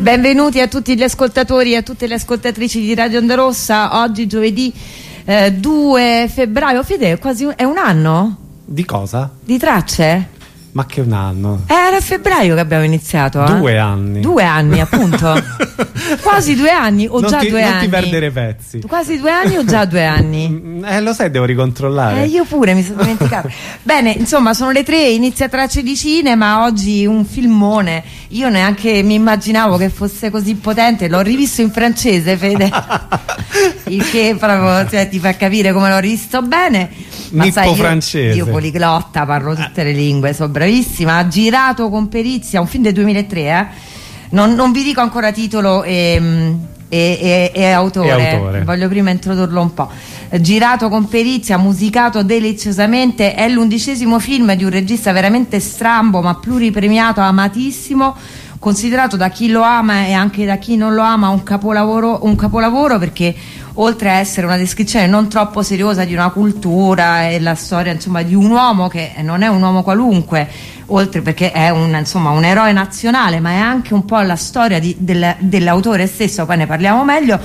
Benvenuti a tutti gli ascoltatori e a tutte le ascoltatrici di Radio Onda Rossa. Oggi giovedì 2 febbraio. Fede, quasi è un anno? Di cosa? Di Tracce? Ma che un anno? Era a febbraio che abbiamo iniziato. 2 anni. 2 anni, appunto. Quasi 2 anni o già 2 anni? Non ti perdere pezzi. Quasi 2 anni o già 2 anni? Lo sai, devo ricontrollare. Io pure, mi sono dimenticata. Bene, insomma, sono le 3, inizia Tracce di Cinema. Oggi un filmone. Io neanche mi immaginavo che fosse così potente. L'ho rivisto in francese, Fede. Il che proprio, cioè, ti fa capire come l'ho rivisto bene. Ma sai, francese. Io poliglotta, parlo tutte le lingue, sono bravissima. Ha girato con perizia un film del 2003, non vi dico ancora titolo e autore. Voglio prima introdurlo un po'. Girato con perizia, musicato deliziosamente, è l'11° film di un regista veramente strambo ma pluripremiato, amatissimo, considerato da chi lo ama e anche da chi non lo ama un capolavoro, perché oltre a essere una descrizione non troppo seriosa di una cultura e la storia, insomma, di un uomo che non è un uomo qualunque, oltre perché è un eroe nazionale, ma è anche un po' la storia dell'autore stesso, poi ne parliamo meglio.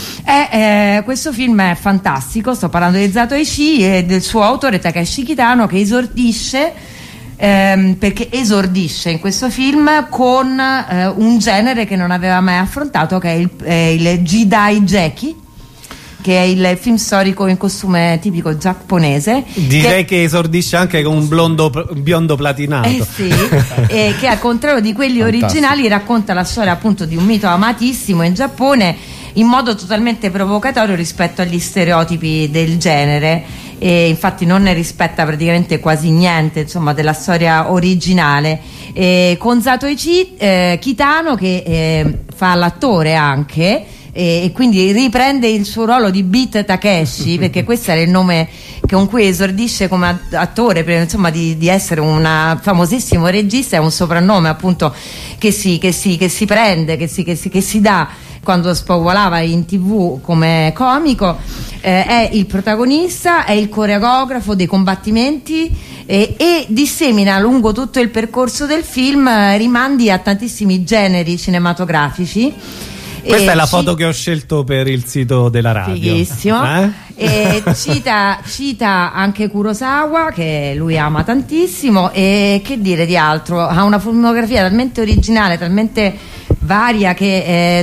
Questo film è fantastico. Sto parlando di Zatoichi e del suo autore Takeshi Kitano, che esordisce perché esordisce in questo film con un genere che non aveva mai affrontato, che è il Jidaigeki, che è il film storico in costume tipico giapponese. Direi che esordisce anche con un biondo platinato. Sì, che al contrario di quelli originali racconta la storia appunto di un mito amatissimo in Giappone in modo totalmente provocatorio rispetto agli stereotipi del genere, e infatti non ne rispetta praticamente quasi niente, insomma, della storia originale, con Zatoichi Kitano che fa l'attore anche, e quindi riprende il suo ruolo di Beat Takeshi, perché questo era il nome con cui esordisce come attore, insomma, di essere un famosissimo regista. È un soprannome appunto che si prende, che si dà quando spopolava in TV come comico. È il protagonista, è il coreografo dei combattimenti e dissemina lungo tutto il percorso del film rimandi a tantissimi generi cinematografici. Questa è la foto che ho scelto per il sito della radio. Fighissimo. E cita anche Kurosawa, che lui ama tantissimo, e che dire di altro, ha una filmografia talmente originale, talmente varia, che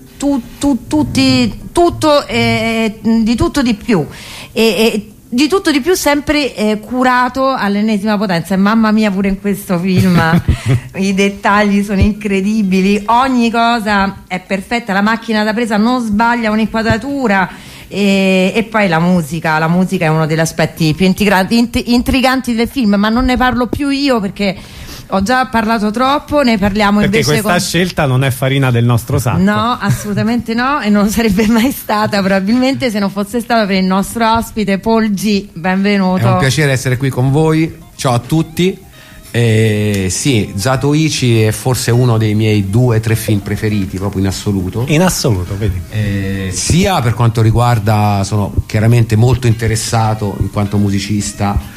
di tutto di più, e di tutto di più, sempre curato all'ennesima potenza. E mamma mia, pure in questo film i dettagli sono incredibili, ogni cosa è perfetta, la macchina da presa non sbaglia un'inquadratura, e poi la musica è uno degli aspetti più intriganti del film, ma non ne parlo più io perché ho già parlato troppo, ne parliamo perché invece questa scelta non è farina del nostro sacco. No, assolutamente no, e non sarebbe mai stata probabilmente se non fosse stato per il nostro ospite Paul G. Benvenuto. È un piacere essere qui con voi. Ciao a tutti. Sì, Zatoichi è forse uno dei miei 2 o 3 film preferiti proprio in assoluto. In assoluto, vedi. Sia per quanto riguarda, sono chiaramente molto interessato in quanto musicista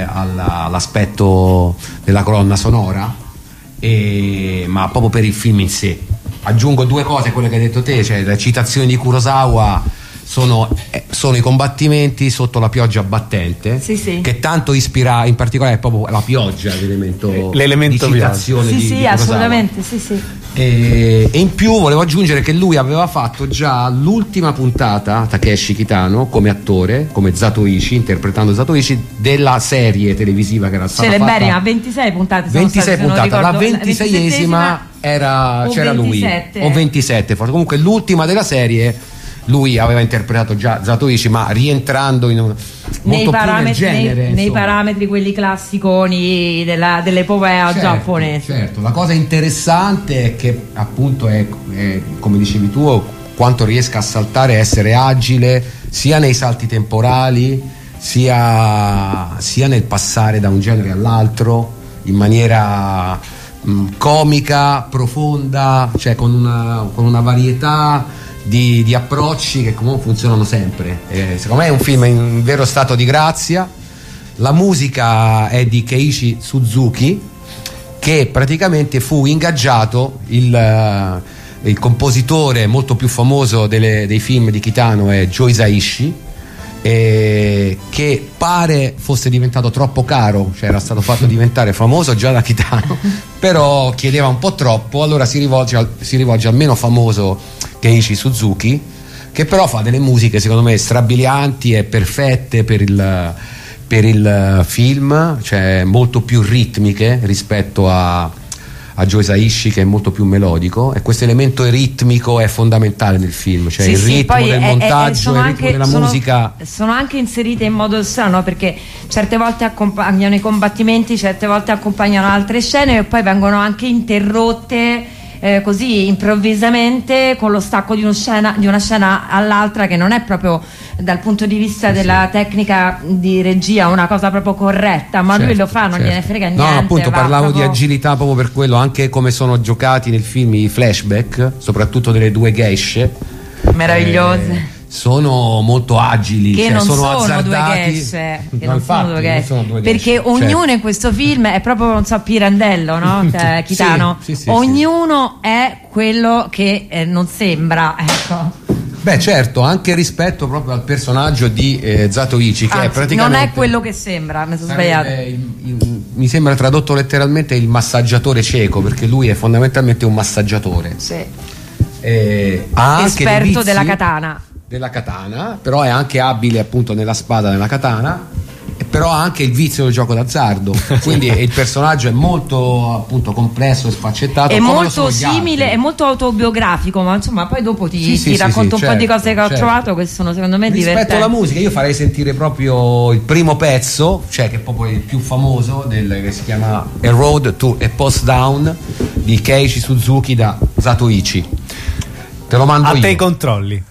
all'aspetto della colonna sonora, ma proprio per il film in sé. Aggiungo 2 cose a quelle che hai detto te, cioè la citazione di Kurosawa sono i combattimenti sotto la pioggia battente, sì. che tanto ispira, in particolare proprio la pioggia, l'elemento di citazione di Kurosawa. Assolutamente, sì. E in più volevo aggiungere che lui aveva fatto già l'ultima puntata, Takeshi Kitano, come attore, come Zatoichi, interpretando Zatoichi, della serie televisiva che era stata fatta. 26 puntate. 26 puntate, la 26esima c'era 27. lui, o 27 forse. Comunque l'ultima della serie lui aveva interpretato già Zatoichi, ma rientrando molto più nel genere, nei parametri quelli classiconi dell'epopea giapponese. Certo, la cosa interessante è che appunto è come dicevi tu, quanto riesca a saltare, a essere agile sia nei salti temporali sia nel passare da un genere all'altro in maniera comica, profonda, cioè con una varietà di approcci che comunque funzionano sempre. Secondo me è un film in vero stato di grazia. La musica è di Keiichi Suzuki, che praticamente fu ingaggiato il compositore molto più famoso dei film di Kitano è Joe Hisaishi, che pare fosse diventato troppo caro, cioè era stato fatto diventare famoso già da Kitano, però chiedeva un po' troppo, allora si rivolge al meno famoso Keiichi Suzuki, che però fa delle musiche secondo me strabilianti e perfette per il film, cioè molto più ritmiche rispetto a Joe Hisaishi, che è molto più melodico, e questo elemento ritmico è fondamentale nel film, cioè il ritmo del montaggio, il ritmo della musica. Sono anche inserite in modo strano, perché certe volte accompagnano i combattimenti, certe volte accompagnano altre scene e poi vengono anche interrotte così improvvisamente con lo stacco di una scena all'altra, che non è proprio dal punto di vista della tecnica di regia una cosa proprio corretta, ma lui lo fa, non gliene frega niente. No, appunto parlavo di agilità proprio per quello, anche come sono giocati nel film i flashback, soprattutto delle due geishe meravigliose, sono molto agili, che cioè non sono sono azzardati. due geishe, che non sono due geishe, perché ognuno in questo film è proprio, non so, Pirandello, no? Cioè, Kitano, ognuno è quello che non sembra, ecco. Beh, certo, anche rispetto proprio al personaggio di Zatoichi, che è praticamente, non è quello che sembra, mi sono sbagliato. Mi sembra tradotto letteralmente il massaggiatore cieco, perché lui è fondamentalmente un massaggiatore. Sì. Ha anche esperto della katana, però è anche abile appunto nella spada, nella katana, e però ha anche il vizio del gioco d'azzardo, quindi il personaggio è molto appunto complesso e sfaccettato, è molto simile, è molto autobiografico, ma insomma poi dopo ti racconto un po' di cose che ho trovato che sono secondo me divertenti. Rispetto alla musica io farei sentire proprio il primo pezzo, cioè che è proprio il più famoso, che si chiama A Road to a Post Down di Keiichi Suzuki da Zatoichi. Te lo mando io. A te i controlli.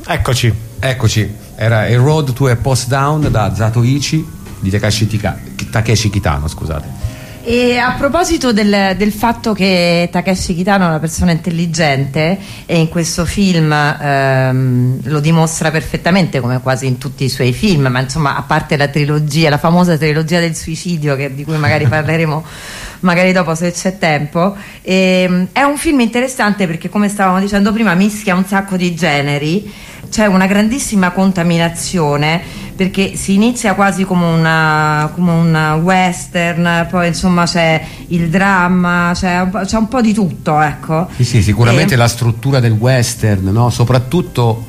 Eccoci. Era A Road to a Post Down da Zatoichi di Takeshi Kitano, scusate. E a proposito del fatto che Takeshi Kitano è una persona intelligente, e in questo film lo dimostra perfettamente, come quasi in tutti i suoi film, ma insomma, a parte la trilogia, la famosa trilogia del suicidio, di cui magari parleremo magari dopo se c'è tempo, è un film interessante perché, come stavamo dicendo prima, mischia un sacco di generi. C'è una grandissima contaminazione, perché si inizia quasi come un western, poi insomma c'è il dramma, c'è un po' di tutto, ecco. Sì, sicuramente la struttura del western, no? Soprattutto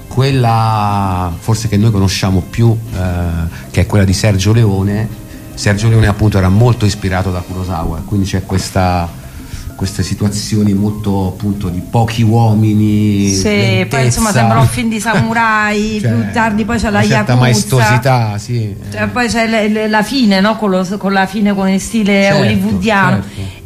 quella forse che noi conosciamo più, che è quella di Sergio Leone. Sergio Leone appunto era molto ispirato da Kurosawa, quindi c'è queste situazioni molto appunto di pochi uomini, sì, lentezza. Poi insomma sembra un film di samurai, cioè, più tardi poi c'è la Yakuza, maestosità, sì. Cioè, poi c'è la fine, no? con la fine con il stile hollywoodiano,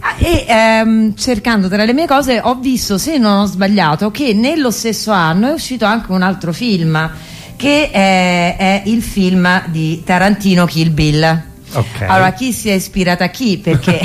E cercando tra le mie cose ho visto, se non ho sbagliato, che nello stesso anno è uscito anche un altro film, che è il film di Tarantino, Kill Bill. Okay. Allora, chi si è ispirata a chi? Perché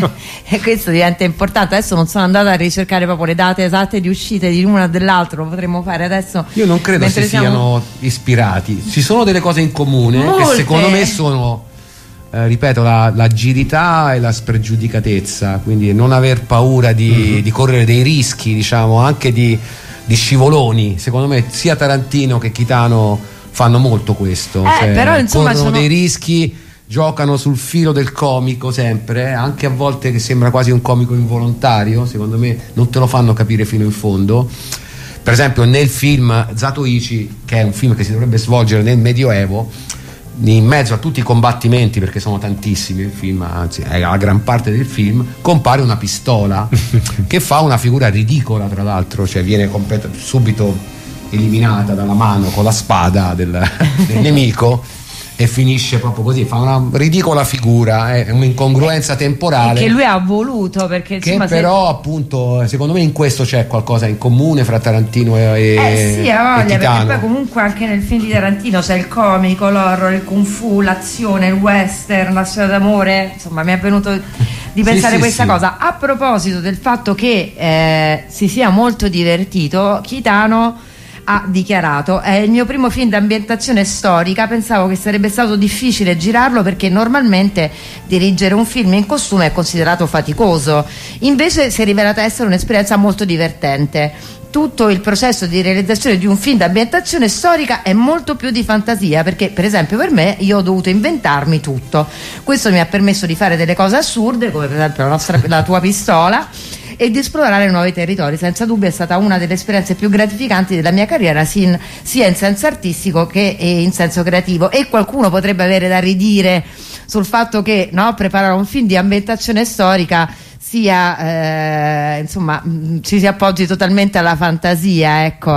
questo diventa importante. Adesso non sono andata a ricercare proprio le date esatte di uscite di l'una o dell'altro, lo potremmo fare adesso. Io non credo siano ispirati, ci sono delle cose in comune. Molte. Che secondo me sono, ripeto, la agilità e la spregiudicatezza, quindi non aver paura di correre dei rischi, diciamo, anche di scivoloni. Secondo me sia Tarantino che Kitano fanno molto questo, cioè, però insomma corrono dei rischi, giocano sul filo del comico sempre, anche a volte che sembra quasi un comico involontario. Secondo me non te lo fanno capire fino in fondo. Per esempio nel film Zatoichi, che è un film che si dovrebbe svolgere nel Medioevo, in mezzo a tutti i combattimenti, perché sono tantissimi il film, anzi è la gran parte del film, compare una pistola che fa una figura ridicola, tra l'altro, cioè viene subito eliminata dalla mano con la spada del nemico, e finisce proprio così, fa una ridicola figura, è un'incongruenza temporale che lui ha voluto, perché che insomma, però appunto secondo me in questo c'è qualcosa in comune fra Tarantino e sì, ha voglia, e Kitano. perché poi comunque anche nel film di Tarantino c'è il comico, l'horror, il kung fu, l'azione, il western, la storia d'amore. Insomma, mi è venuto di pensare questa cosa. A proposito del fatto che si sia molto divertito, Kitano ha dichiarato: è il mio primo film d'ambientazione storica, pensavo che sarebbe stato difficile girarlo perché normalmente dirigere un film in costume è considerato faticoso, invece si è rivelata essere un'esperienza molto divertente. Tutto il processo di realizzazione di un film d'ambientazione storica è molto più di fantasia, perché per esempio per me io ho dovuto inventarmi tutto. Questo mi ha permesso di fare delle cose assurde, come per esempio la tua pistola, e di esplorare nuovi territori. Senza dubbio è stata una delle esperienze più gratificanti della mia carriera, sia in senso artistico che in senso creativo. E qualcuno potrebbe avere da ridire sul fatto che preparare un film di ambientazione storica sia insomma ci si appoggi totalmente alla fantasia, ecco.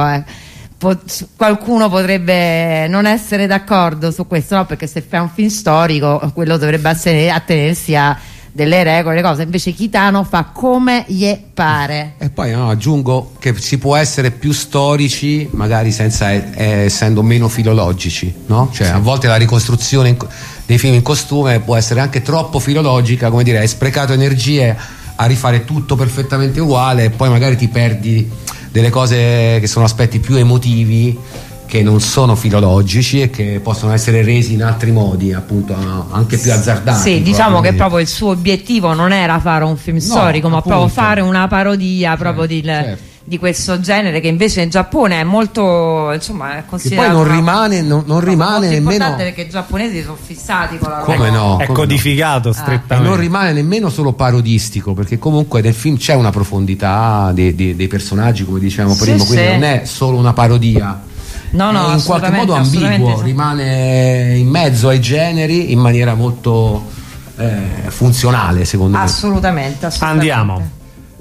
Qualcuno potrebbe non essere d'accordo su questo, no? Perché se fa un film storico quello dovrebbe attenersi a delle regole, cose. Invece Kitano fa come gli pare. E poi aggiungo che si può essere più storici magari senza essendo meno filologici, no? Cioè a volte la ricostruzione dei film in costume può essere anche troppo filologica, come dire, hai sprecato energie a rifare tutto perfettamente uguale e poi magari ti perdi delle cose che sono aspetti più emotivi, che non sono filologici e che possono essere resi in altri modi, appunto anche più azzardati. Sì, diciamo che proprio il suo obiettivo non era fare un film storico, ma proprio fare una parodia proprio di questo genere, che invece in Giappone è molto, insomma, è considerato. E poi non rimane nemmeno. Importante, perché i giapponesi sono fissati con la roba. Come no? È codificato strettamente. E non rimane nemmeno solo parodistico, perché comunque nel film c'è una profondità dei personaggi, come dicevamo prima, quindi non è solo una parodia. No, in qualche modo ambiguo, rimane in mezzo ai generi in maniera molto funzionale, secondo me. Assolutamente. Andiamo.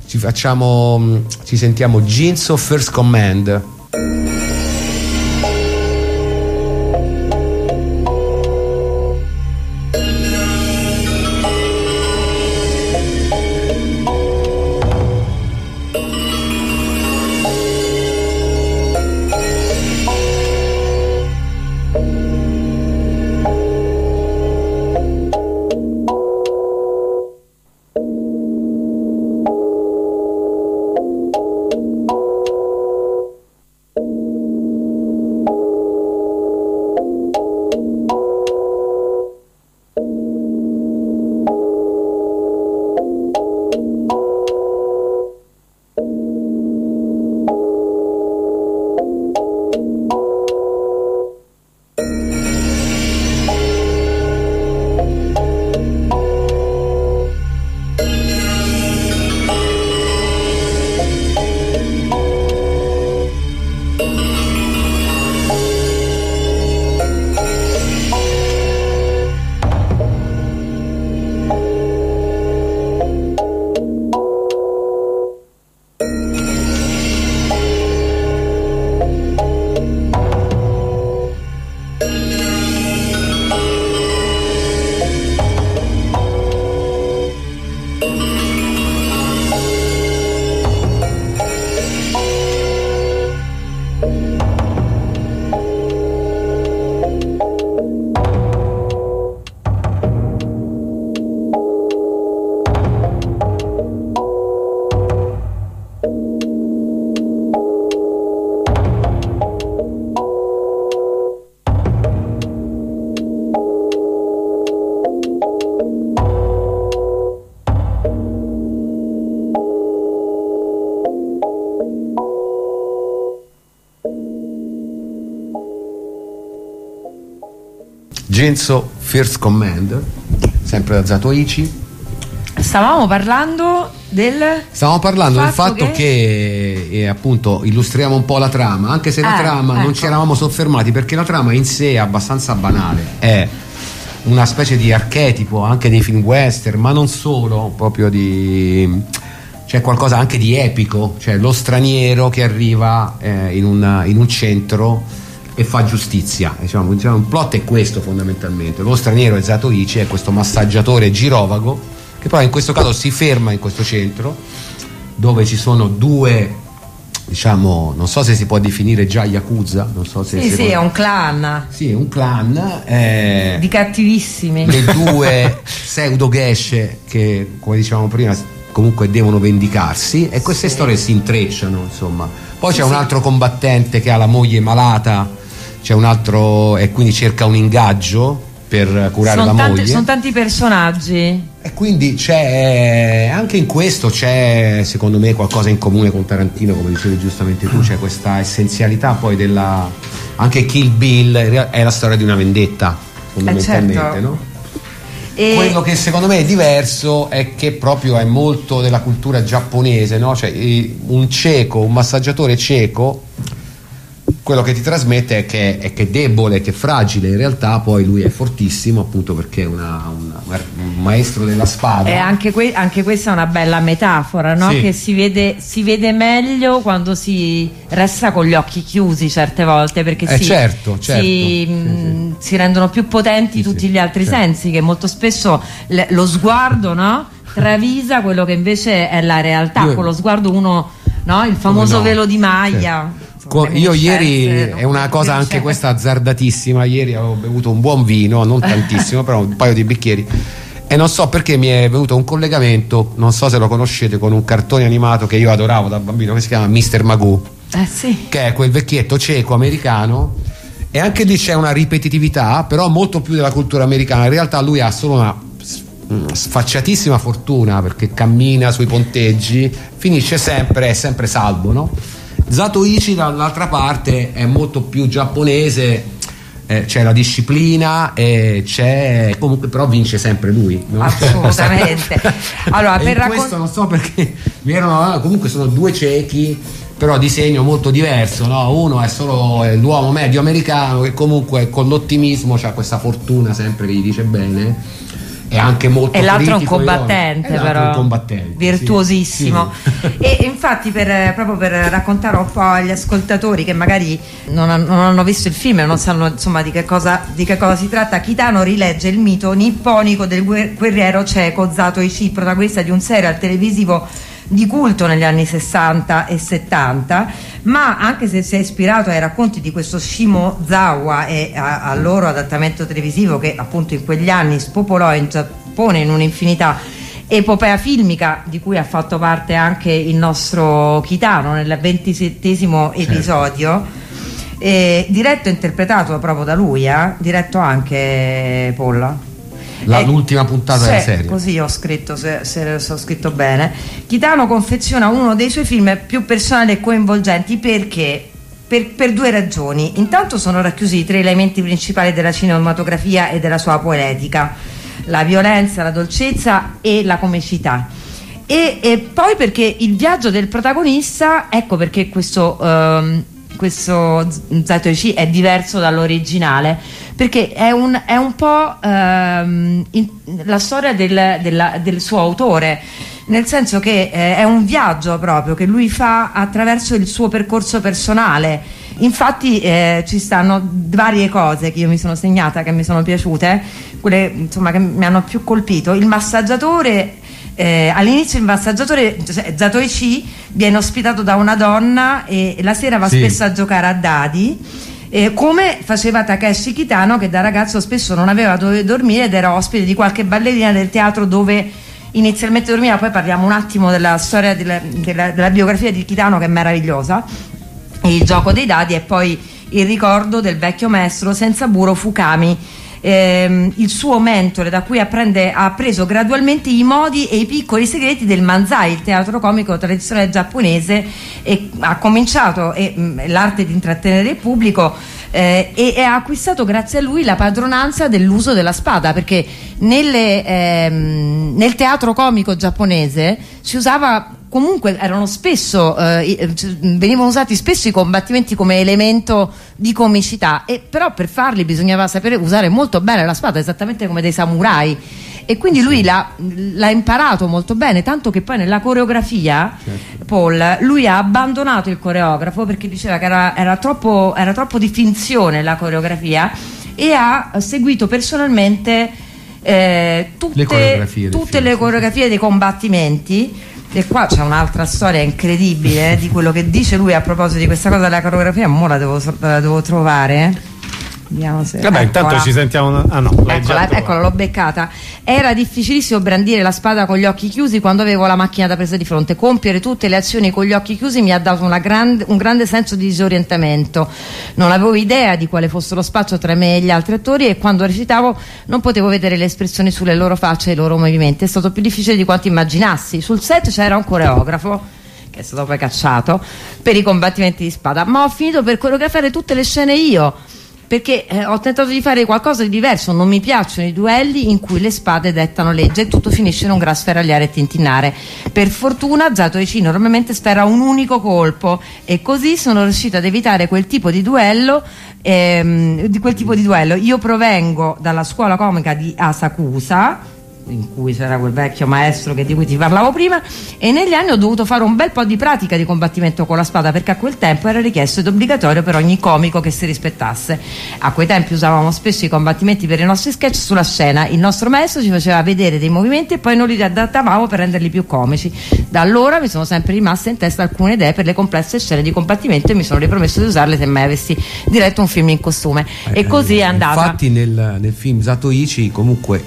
Ci sentiamo Ginso First Command. Genso First Command, sempre da Zatoichi. Stavamo parlando del fatto che appunto illustriamo un po' la trama, anche se la trama non ci eravamo soffermati, perché la trama in sé è abbastanza banale, è una specie di archetipo anche dei film western, ma non solo, proprio c'è qualcosa anche di epico, cioè lo straniero che arriva in un centro e fa giustizia, diciamo, un plot è questo fondamentalmente. Lo straniero è Zatoichi, è questo massaggiatore girovago che poi in questo caso si ferma in questo centro dove ci sono due, diciamo, non so se si può definire già Yakuza, non so se è un clan. Sì, è un clan di cattivissimi. Le due pseudo geishe che, come dicevamo prima, comunque devono vendicarsi, e queste storie si intrecciano, insomma. Poi c'è un altro combattente che ha la moglie malata, c'è un altro, e quindi cerca un ingaggio per curare la moglie. Sono tanti personaggi. E quindi c'è, anche in questo c'è secondo me qualcosa in comune con Tarantino, come dicevi giustamente tu, c'è questa essenzialità poi della, anche Kill Bill è la storia di una vendetta fondamentalmente, certo. No? E quello che secondo me è diverso è che proprio è molto della cultura giapponese, no? Cioè un massaggiatore cieco, quello che ti trasmette è che è debole, che è fragile, in realtà poi lui è fortissimo, appunto perché è un maestro della spada. E anche questa è una bella metafora, no? Sì. Che si vede meglio quando si resta con gli occhi chiusi certe volte, perché certo. Si rendono più potenti tutti gli altri sensi, che molto spesso lo sguardo, no? Travisa quello che invece è la realtà. Con lo sguardo uno, no? Il famoso velo di Maya. Certo. Io ieri, è una cosa anche questa azzardatissima, ieri avevo bevuto un buon vino, non tantissimo, però un paio di bicchieri, e non so perché mi è venuto un collegamento, non so se lo conoscete, con un cartone animato che io adoravo da bambino, che si chiama Mr. Magoo, sì. Che è quel vecchietto cieco americano, e anche lì c'è una ripetitività, però molto più della cultura americana. In realtà lui ha solo una sfacciatissima fortuna, perché cammina sui ponteggi, finisce sempre, è sempre salvo, no? Zatoichi dall'altra parte è molto più giapponese, c'è la disciplina, c'è comunque, però vince sempre lui, no? Assolutamente. Allora, questo non so perché comunque sono due ciechi, però di segno molto diverso, no? Uno è solo l'uomo medio americano che comunque con l'ottimismo c'ha questa fortuna sempre che gli dice bene, è anche molto, e l'altro è un combattente, però virtuosissimo. Sì. E infatti proprio per raccontare un po' agli ascoltatori che magari non hanno visto il film e non sanno insomma di che cosa si tratta, Kitano rilegge il mito nipponico del guerriero cieco Zatoichi, protagonista di un serial televisivo di culto negli anni 60 e 70, ma anche se si è ispirato ai racconti di questo Shimozawa e al loro adattamento televisivo, che appunto in quegli anni spopolò in Giappone in un'infinità epopea filmica di cui ha fatto parte anche il nostro Kitano nel 27esimo episodio, diretto e interpretato proprio da lui, diretto anche Polla. L'ultima puntata della serie. Così ho scritto, se ho scritto bene. Kitano confeziona uno dei suoi film più personali e coinvolgenti perché per due ragioni. Intanto sono racchiusi i tre elementi principali della cinematografia e della sua poetica: la violenza, la dolcezza e la comicità. E poi perché il viaggio del protagonista, ecco perché questo Zatoichi è diverso dall'originale, perché è un po' la storia del suo autore, nel senso che è un viaggio proprio che lui fa attraverso il suo percorso personale. Infatti ci stanno varie cose che io mi sono segnata, che mi sono piaciute, quelle insomma che mi hanno più colpito. Il massaggiatore, all'inizio il massaggiatore Zatoichi viene ospitato da una donna e la sera va spesso a giocare a dadi, come faceva Takeshi Kitano, che da ragazzo spesso non aveva dove dormire ed era ospite di qualche ballerina del teatro dove inizialmente dormiva. Poi parliamo un attimo della storia della biografia di Kitano, che è meravigliosa, il gioco dei dadi, e poi il ricordo del vecchio maestro Sensaburo Fukami, il suo mentore, da cui ha preso gradualmente i modi e i piccoli segreti del manzai, il teatro comico tradizionale giapponese, e ha cominciato l'arte di intrattenere il pubblico, e ha acquistato grazie a lui la padronanza dell'uso della spada, perché nel teatro comico giapponese si usava comunque, venivano usati spesso i combattimenti come elemento di comicità, e però per farli bisognava sapere usare molto bene la spada, esattamente come dei samurai, e quindi lui l'ha imparato molto bene, tanto che poi nella coreografia, Paul, lui ha abbandonato il coreografo perché diceva che era troppo di finzione la coreografia, e ha seguito personalmente tutte le coreografie dei combattimenti. E qua c'è un'altra storia incredibile di quello che dice lui a proposito di questa cosa della coreografia, ma la devo trovare. Vediamo se... Vabbè, intanto ci sentiamo eccola, l'ho beccata. Era difficilissimo brandire la spada con gli occhi chiusi quando avevo la macchina da presa di fronte. Compiere tutte le azioni con gli occhi chiusi mi ha dato un grande senso di disorientamento. Non avevo idea di quale fosse lo spazio tra me e gli altri attori, e quando recitavo non potevo vedere le espressioni sulle loro facce e i loro movimenti. È stato più difficile di quanto immaginassi. Sul set c'era un coreografo, che è stato poi cacciato, per i combattimenti di spada, ma ho finito per coreografare tutte le scene io, perché ho tentato di fare qualcosa di diverso. Non mi piacciono i duelli in cui le spade dettano legge e tutto finisce in un gran sferagliare e tintinnare. Per fortuna Zatoichi normalmente spera un unico colpo, e così sono riuscita ad evitare quel tipo di duello. Io provengo dalla scuola comica di Asakusa, in cui c'era quel vecchio maestro di cui ti parlavo prima, e negli anni ho dovuto fare un bel po' di pratica di combattimento con la spada, perché a quel tempo era richiesto ed obbligatorio per ogni comico che si rispettasse. A quei tempi usavamo spesso i combattimenti per i nostri sketch sulla scena. Il nostro maestro ci faceva vedere dei movimenti e poi noi li adattavamo per renderli più comici. Da allora mi sono sempre rimaste in testa alcune idee per le complesse scene di combattimento, e mi sono ripromesso di usarle se mai avessi diretto un film in costume, e così è andata. Infatti nel film Zatoichi comunque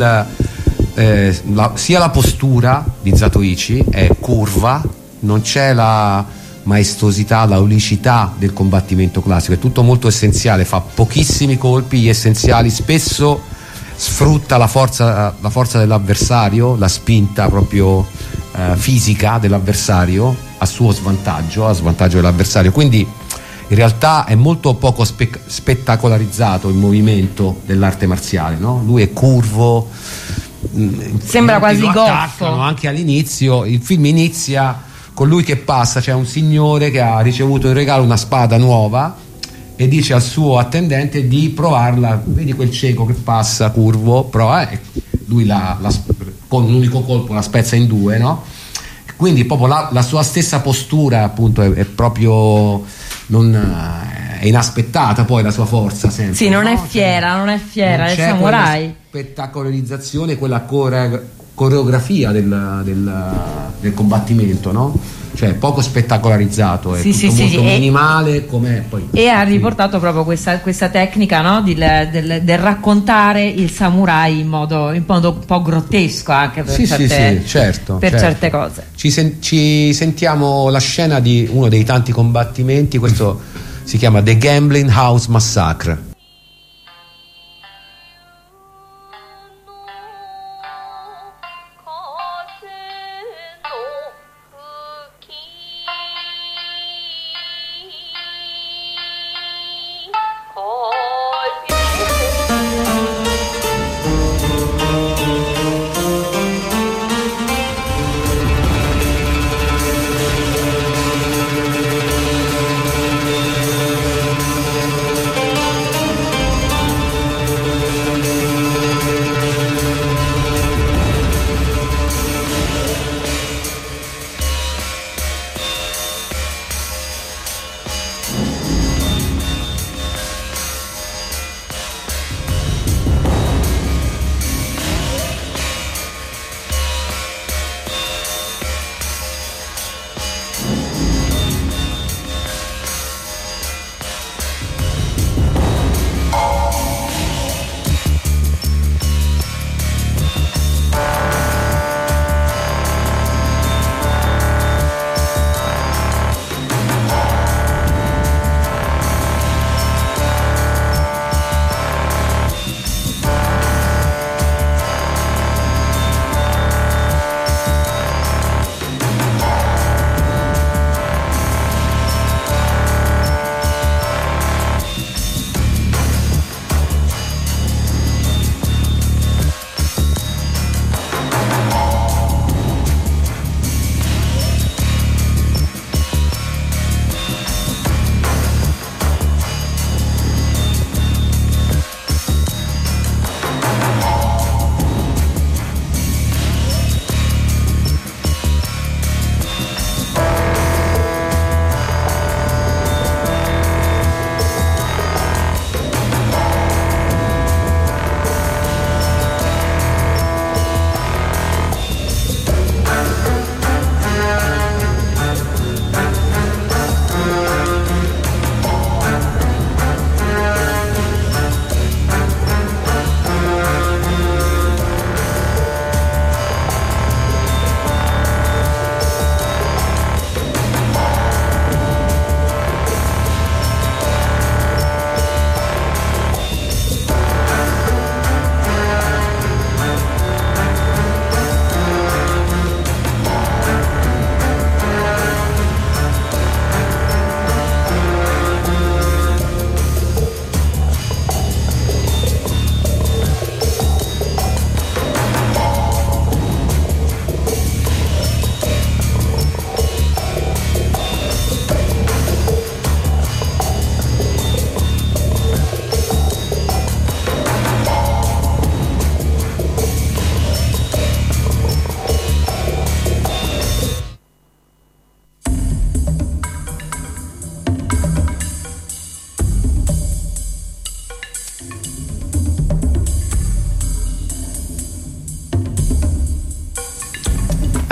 sia la postura di Zatoichi è curva, non c'è la maestosità, la unicità del combattimento classico, è tutto molto essenziale, fa pochissimi colpi, gli essenziali, spesso sfrutta la forza dell'avversario, la spinta proprio fisica dell'avversario a suo svantaggio, a svantaggio dell'avversario, quindi in realtà è molto poco spettacolarizzato il movimento dell'arte marziale, no? Lui è curvo, sembra quasi goffo. Anche all'inizio il film inizia con lui che passa, c'è un signore che ha ricevuto in regalo una spada nuova e dice al suo attendente di provarla, vedi quel cieco che passa curvo, prova, lui con un unico colpo la spezza in due, no? Quindi proprio la sua stessa postura appunto è proprio è inaspettata, poi la sua forza sempre. Sì, non è fiera, non è il samurai. Spettacolarizzazione, quella coreografia del combattimento, no? Cioè poco spettacolarizzato, è molto minimale com'è poi. E ha riportato proprio questa tecnica, no? del raccontare il samurai in modo un po' grottesco, anche per certe cose. Ci sentiamo la scena di uno dei tanti combattimenti, questo si chiama The Gambling House Massacre.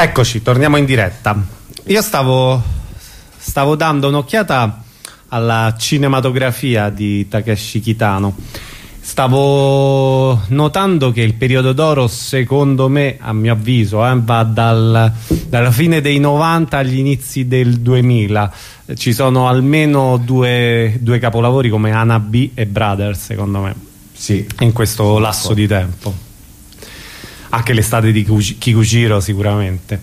Eccoci, torniamo in diretta. Io stavo dando un'occhiata alla cinematografia di Takeshi Kitano. Stavo notando che il periodo d'oro, secondo me, a mio avviso, va dalla fine dei 90 agli inizi del 2000. Ci sono almeno due capolavori come Hana-bi e Brothers, secondo me, sì, in questo lasso di tempo. Anche l'estate di Kikuchiro sicuramente.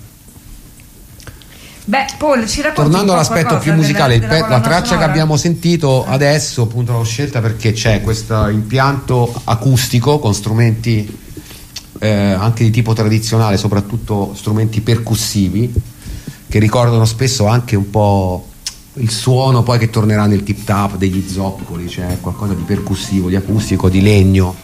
Beh, Paul, ci racconti. Tornando all'aspetto più musicale, la traccia sonora che abbiamo sentito adesso, appunto, l'ho scelta perché c'è questo impianto acustico con strumenti anche di tipo tradizionale, soprattutto strumenti percussivi che ricordano spesso anche un po' il suono poi che tornerà nel tip tap degli zoccoli, cioè qualcosa di percussivo, di acustico, di legno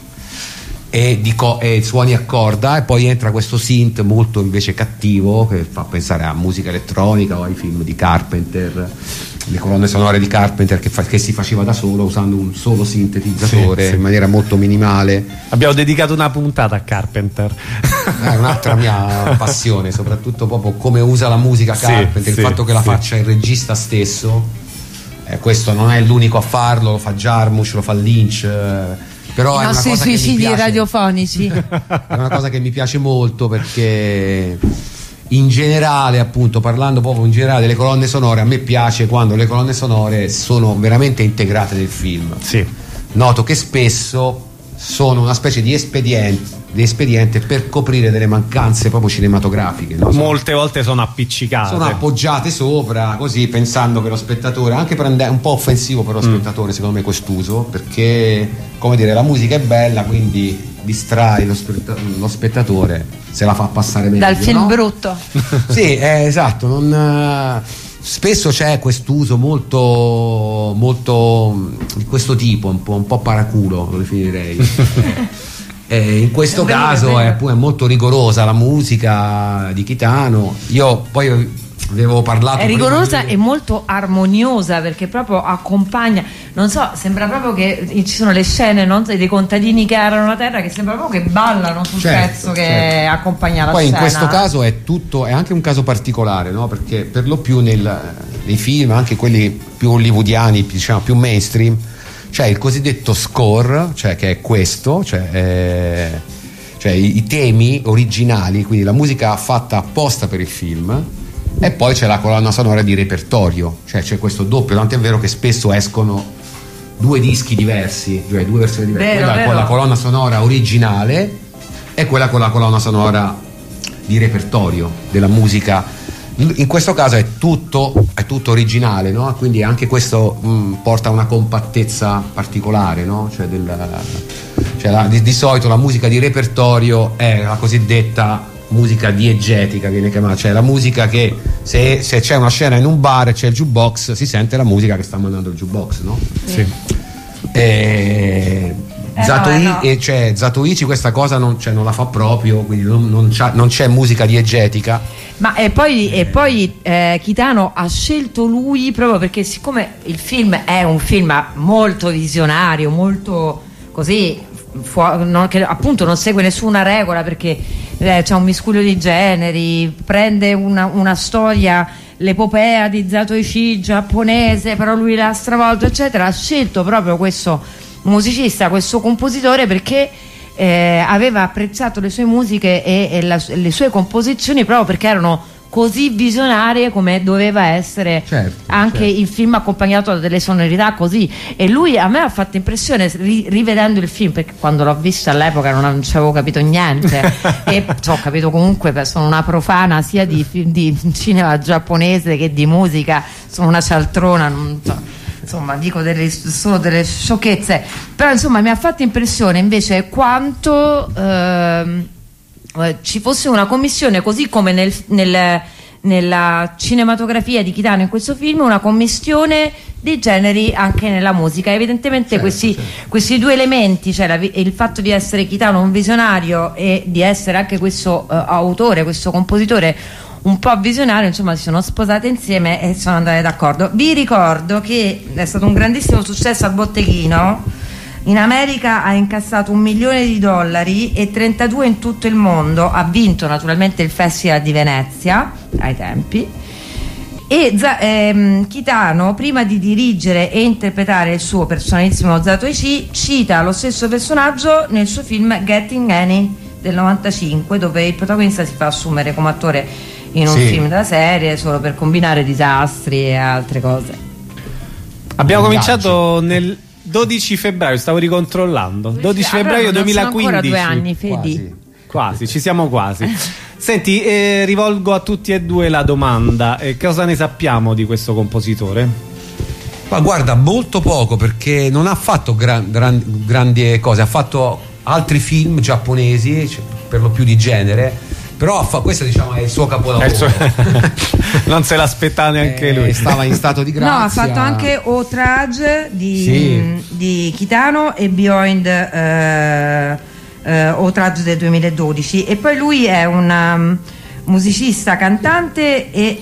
e suoni a corda, e poi entra questo synth molto invece cattivo che fa pensare a musica elettronica o ai film di Carpenter, le colonne sonore di Carpenter che si faceva da solo usando un solo sintetizzatore, sì. In maniera molto minimale. Abbiamo dedicato una puntata a Carpenter. È un'altra mia passione, soprattutto proprio come usa la musica Carpenter, il fatto che la faccia il regista stesso. Questo non è l'unico a farlo, lo fa Jarmusch, lo fa Lynch, però i nostri suicidi radiofonici. È una cosa che mi piace molto, perché in generale, appunto, parlando proprio in generale delle colonne sonore, a me piace quando le colonne sonore sono veramente integrate nel film. Sì. Noto che spesso sono una specie di espediente per coprire delle mancanze proprio cinematografiche, no? Molte volte sono appiccicate, sono appoggiate sopra, così, pensando che lo spettatore, anche per un po' offensivo per lo spettatore, secondo me, quest'uso, perché, come dire, la musica è bella, quindi distrae lo spettatore, se la fa passare meglio dal film, no? Brutto. Sì, esatto. Spesso c'è quest'uso molto di questo tipo, un po' paraculo, lo definirei. In questo caso è molto rigorosa la musica di Kitano. Io poi avevo parlato, è rigorosa e molto armoniosa, perché proprio accompagna, non so, sembra proprio che ci sono le scene, no? Dei contadini che arano la terra, che sembra proprio che ballano sul pezzo che accompagna la poi scena. In questo caso è anche un caso particolare, no? Perché per lo più nei film, anche quelli più hollywoodiani, diciamo più mainstream, c'è il cosiddetto score, cioè che è questo, cioè i temi originali, quindi la musica fatta apposta per il film, e poi c'è la colonna sonora di repertorio, cioè c'è questo doppio, tanto è vero che spesso escono due dischi diversi, cioè due versioni diverse, quella con la colonna sonora originale e quella con la colonna sonora di repertorio della musica. In questo caso è tutto originale, no? Quindi anche questo porta a una compattezza particolare, no? Cioè di solito la musica di repertorio è la cosiddetta musica diegetica, viene chiamata, cioè la musica che se c'è una scena in un bar e c'è il jukebox, si sente la musica che sta mandando il jukebox, no? Sì. Zatoichi questa cosa non la fa proprio, quindi non c'è musica diegetica. Ma poi Kitano ha scelto lui proprio perché, siccome il film è un film molto visionario, molto così, che appunto non segue nessuna regola, perché c'è un miscuglio di generi, prende una storia, l'epopea di Zatoichi giapponese, però lui l'ha stravolto, eccetera. Ha scelto proprio questo musicista, questo compositore, perché aveva apprezzato le sue musiche e le sue composizioni, proprio perché erano così visionarie come doveva essere, certo. Il film accompagnato da delle sonorità così. E lui, a me ha fatto impressione rivedendo il film, perché quando l'ho visto all'epoca non ci avevo capito niente e ho capito comunque, sono una profana sia di cinema giapponese che di musica, sono una cialtrona, non so, insomma dico solo delle sciocchezze, però insomma mi ha fatto impressione invece quanto ci fosse una commissione, così come nella cinematografia di Kitano in questo film, una commistione di generi anche nella musica. Evidentemente questi due elementi, cioè il fatto di essere Kitano un visionario e di essere anche questo autore, questo compositore un po' visionario, insomma si sono sposate insieme e sono andate d'accordo. Vi ricordo che è stato un grandissimo successo al Botteghino In America ha incassato $1 milione e 32 in tutto il mondo. Ha vinto naturalmente il Festival di Venezia ai tempi. E Kitano, prima di dirigere e interpretare il suo personalissimo Zatoichi, cita lo stesso personaggio nel suo film Getting Annie del 95, dove il protagonista si fa assumere come attore in un film della serie solo per combinare disastri e altre cose. Abbiamo cominciato nel 12 febbraio, stavo ricontrollando. 12 febbraio 2015. Sono ancora 2 anni, Fedi. Quasi, ci siamo quasi. Senti, rivolgo a tutti e due la domanda: cosa ne sappiamo di questo compositore? Ma guarda, molto poco, perché non ha fatto grandi cose, ha fatto altri film giapponesi, cioè, per lo più di genere, però questo diciamo è il suo capolavoro. Non se l'aspettava neanche lui. Stava in stato di grazia. No, ha fatto anche Outrage di Kitano e Beyond Outrage del 2012, e poi lui è un musicista, cantante e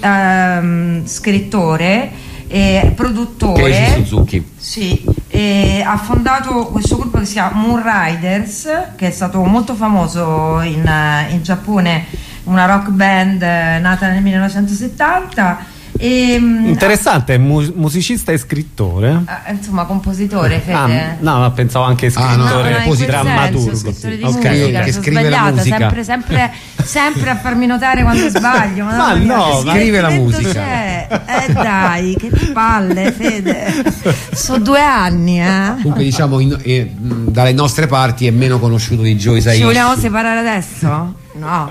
scrittore e produttore. Keiji Suzuki. Sì, e ha fondato questo gruppo che si chiama Moon Riders, che è stato molto famoso in Giappone, una rock band nata nel 1970. Interessante, musicista e scrittore. Insomma, compositore, Fede. No, pensavo anche scrittore, drammaturgo. Scrittore di musica, che sono scrive sbagliata, la musica. sempre a farmi notare quando sbaglio. Ma no, scrive la musica. Dai, che palle, Fede. Sono 2 anni, Comunque diciamo dalle nostre parti è meno conosciuto di Joe Hisaishi. Ci vogliamo separare adesso? No.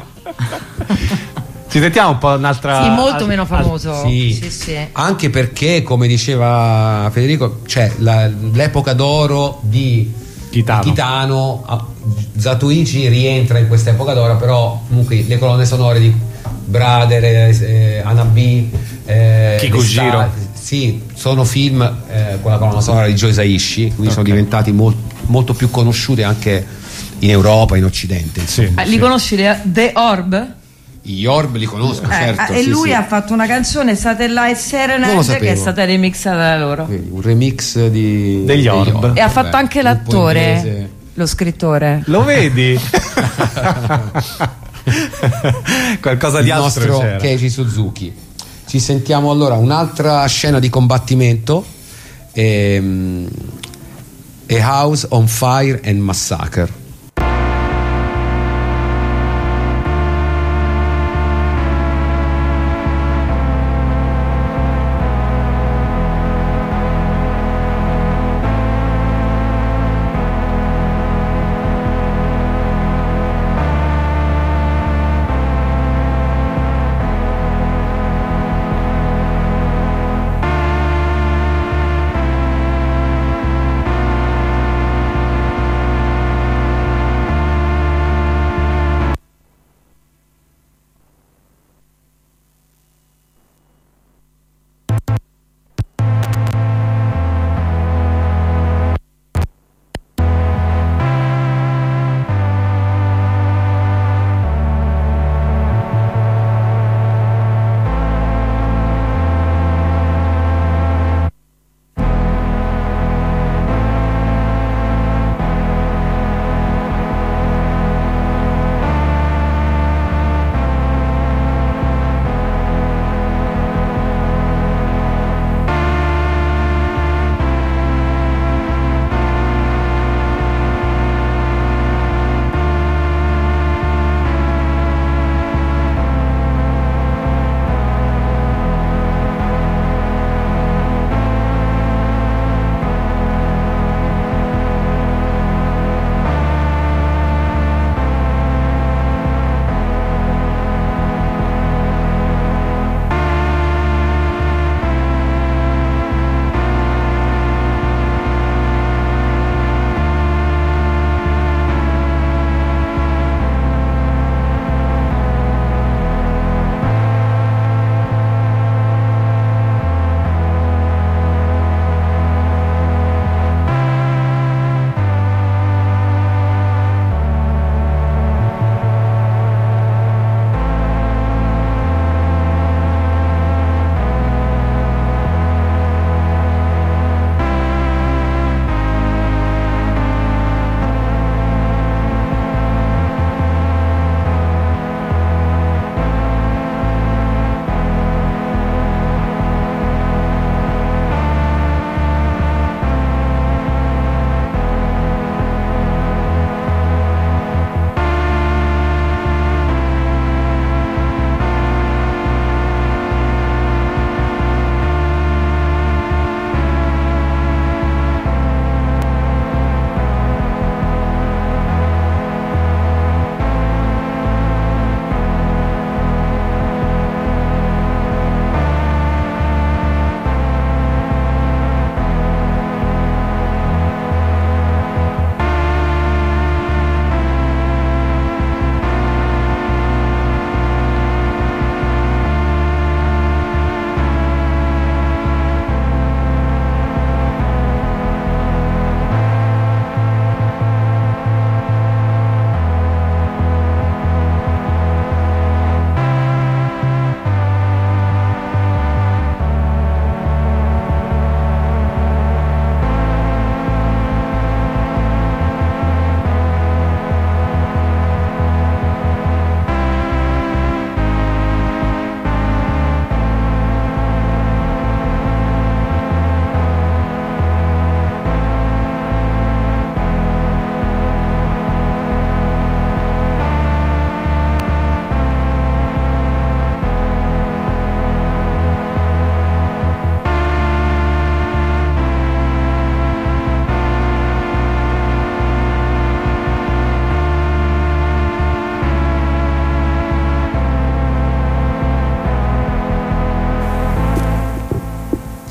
Ci sentiamo un po' un'altra. Sì, molto meno famoso. Sì. Anche perché, come diceva Federico, c'è l'epoca d'oro di Kitano. Zatoichi rientra in questa epoca d'oro, però comunque le colonne sonore di Brother, Hanabi, Kikujiro, sono film con la colonna sonora di Joe Hisaishi, quindi sono diventati molto più conosciuti anche in Europa, in Occidente. Li conosci The Orb? Gli Orb li conosco, certo. E lui ha fatto una canzone, Satellite Serenade, che è stata remixata da loro. Un remix degli Orb. E ha fatto anche l'attore, lo scrittore. Lo vedi? Qualcosa di altro c'era. Keiji Suzuki. Ci sentiamo allora un'altra scena di combattimento, A House on Fire and Massacre.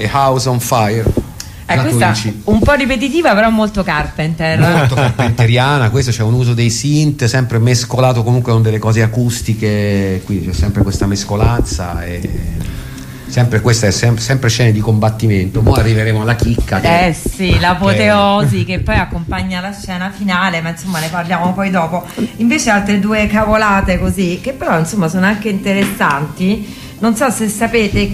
e House on Fire. Questa un po' ripetitiva, però molto Carpenter. Molto carpenteriana. Questo c'è un uso dei synth sempre mescolato comunque con delle cose acustiche, quindi c'è sempre questa mescolanza e sempre questa è sempre scene di combattimento. Poi arriveremo alla chicca sì, l'apoteosi che poi accompagna la scena finale, ma insomma ne parliamo poi dopo. Invece altre due cavolate così che però insomma sono anche interessanti. Non so se sapete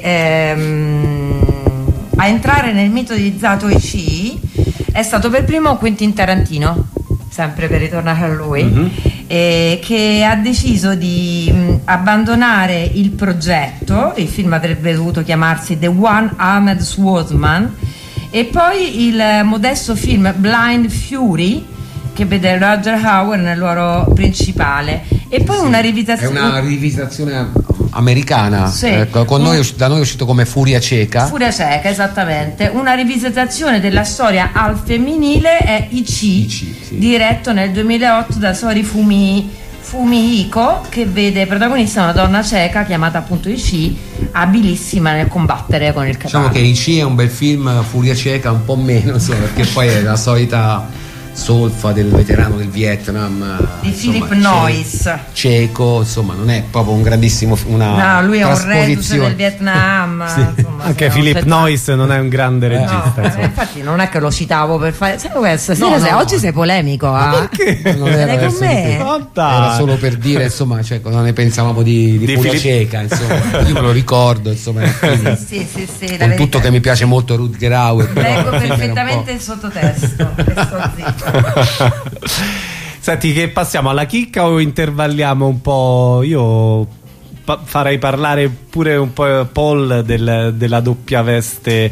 che a entrare nel mitolizzato IC è stato per primo Quentin Tarantino, sempre per ritornare a lui, che ha deciso di abbandonare il progetto. Il film avrebbe dovuto chiamarsi The One-Armed Swordsman, e poi il modesto film Blind Fury, che vede Roger Hauer nel ruolo principale, e poi una rivisitazione. È una rivisitazione americana, con da noi è uscito come Furia Cieca. Furia Cieca, esattamente. Una rivisitazione della storia al femminile è IC, diretto nel 2008 da Sori Fumihiko, che vede protagonista una donna cieca chiamata appunto IC, abilissima nel combattere con il katana. Diciamo che IC è un bel film, Furia Cieca un po' meno, insomma, perché poi è la solita solfa del veterano del Vietnam di Philip Noyce, cieco, insomma non è proprio un grandissimo lui è un reduce del Vietnam. Sì. Insomma, anche Philip Noyce non è un grande regista, infatti non è che lo citavo per fare oggi sei polemico, perché? Non era con me? Era solo per dire, insomma, cioè, cosa ne pensavamo di Furia Cieca, insomma. Io me lo ricordo, insomma, sì, con tutto che mi piace molto Rutger Hauer, leggo perfettamente il sottotesto e sto zitto. Senti, che passiamo alla chicca o intervalliamo un po'? Io farei parlare pure un po' Paul della doppia veste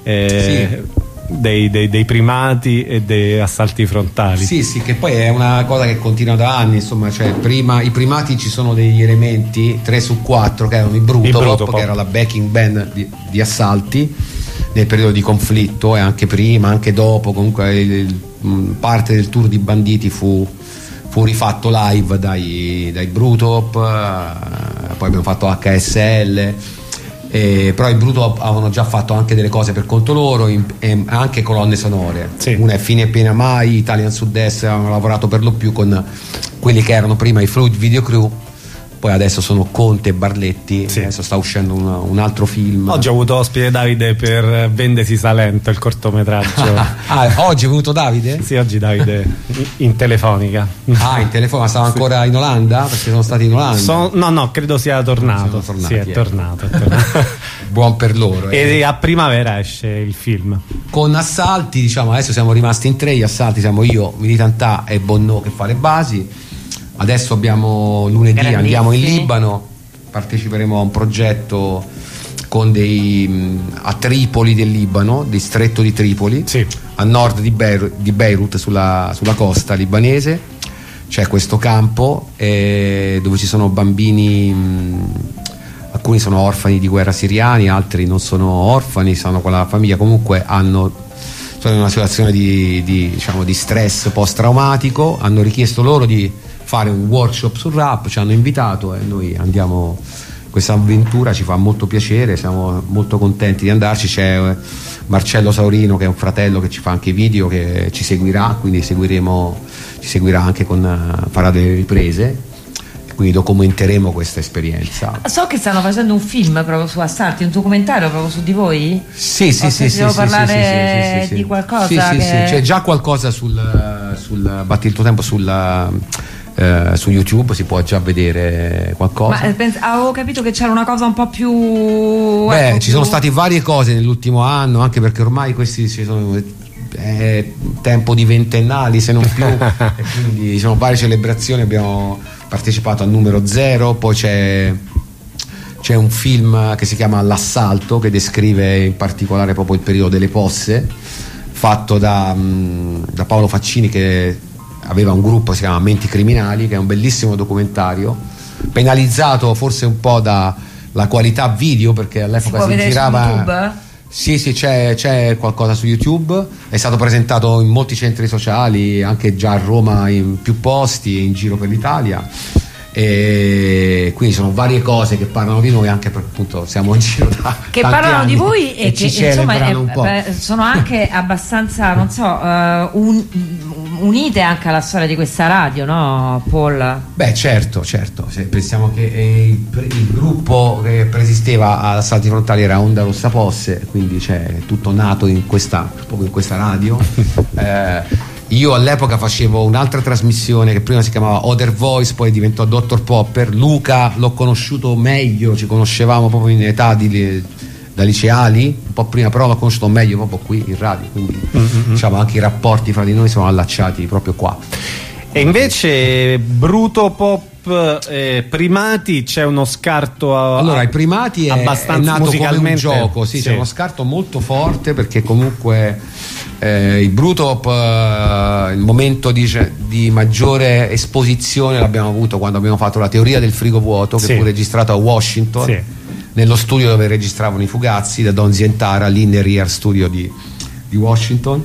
dei primati e dei assalti frontali. Sì, che poi è una cosa che continua da anni, insomma, cioè prima i primati ci sono degli elementi 3 su 4 che erano i Bruto Pop, che era la backing band di assalti nel periodo di conflitto, e anche prima, anche dopo, comunque parte del tour di banditi fu rifatto live dai Brutop, poi abbiamo fatto HSL, però i Brutop avevano già fatto anche delle cose per conto loro, e anche colonne sonore. Una è Fine e Pena Mai, Italian Sud-Est, avevano lavorato per lo più con quelli che erano prima i Fluid Video Crew, poi adesso sono Conte e Barletti. Adesso sta uscendo un altro film. Oggi ho avuto ospite Davide per Vendesi Salento, il cortometraggio. Oggi è venuto Davide? Sì, oggi Davide in telefonica. In telefonica, stava ancora in Olanda? Perché sono stati in Olanda? No, credo sia tornato. È tornato. Buon per loro. E a primavera esce il film. Con assalti, diciamo, adesso siamo rimasti in 3, gli assalti siamo io, Militantà e Bonnò che fa le basi. Adesso abbiamo lunedì, andiamo in Libano, parteciperemo a un progetto a Tripoli del Libano, distretto di Tripoli, a nord di Beirut, sulla costa libanese. C'è questo campo dove ci sono bambini, alcuni sono orfani di guerra siriani, altri non sono orfani, sono con la famiglia, comunque sono in una situazione di stress post-traumatico. Hanno richiesto loro di fare un workshop sul rap, ci hanno invitato e noi andiamo. Questa avventura ci fa molto piacere, siamo molto contenti di andarci. C'è Marcello Saurino, che è un fratello che ci fa anche i video, che ci seguirà, quindi ci seguirà anche farà delle riprese, quindi documenteremo questa esperienza. So che stanno facendo un film proprio su assalti, un documentario proprio su di voi? Sì. Devo parlare di qualcosa? Sì, c'è già qualcosa sul Batti il tuo tempo su YouTube, si può già vedere qualcosa. Ma avevo capito che c'era una cosa un po' più... ci sono state varie cose nell'ultimo anno, anche perché ormai questi ci sono tempo di ventennali, se non più, e quindi ci sono varie celebrazioni. Abbiamo partecipato al numero 0, poi c'è un film che si chiama L'assalto, che descrive in particolare proprio il periodo delle posse, fatto da Paolo Faccini, che aveva un gruppo che si chiama Menti Criminali, che è un bellissimo documentario, penalizzato forse un po' dalla qualità video, perché all'epoca si girava. Sì, c'è qualcosa su YouTube, è stato presentato in molti centri sociali, anche già a Roma in più posti e in giro per l'Italia, e quindi sono varie cose che parlano di noi, anche per appunto siamo in giro da che parlano anni di voi e che che insomma un po'. Sono anche abbastanza, non so, unite anche alla storia di questa radio, no Paul? Beh, certo, se pensiamo che il gruppo che preesisteva a Salti Frontali era Onda Rossa Posse, quindi c'è tutto nato proprio in questa radio. Io all'epoca facevo un'altra trasmissione che prima si chiamava Other Voice, poi diventò Dr. Popper. Luca l'ho conosciuto meglio, ci conoscevamo proprio in età da liceali, un po' prima, però l'ho conosciuto meglio proprio qui in radio, quindi diciamo anche i rapporti fra di noi sono allacciati proprio qua. E invece Bruto Pop Primati, c'è uno scarto allora i Primati è nato come un gioco, sì. C'è uno scarto molto forte, perché comunque il Bruto Pop, il momento di maggiore esposizione l'abbiamo avuto quando abbiamo fatto la teoria del frigo vuoto, che fu registrato a Washington, nello studio dove registravano i Fugazzi, da Don Zientara, l'Inner Ear Studio di Washington,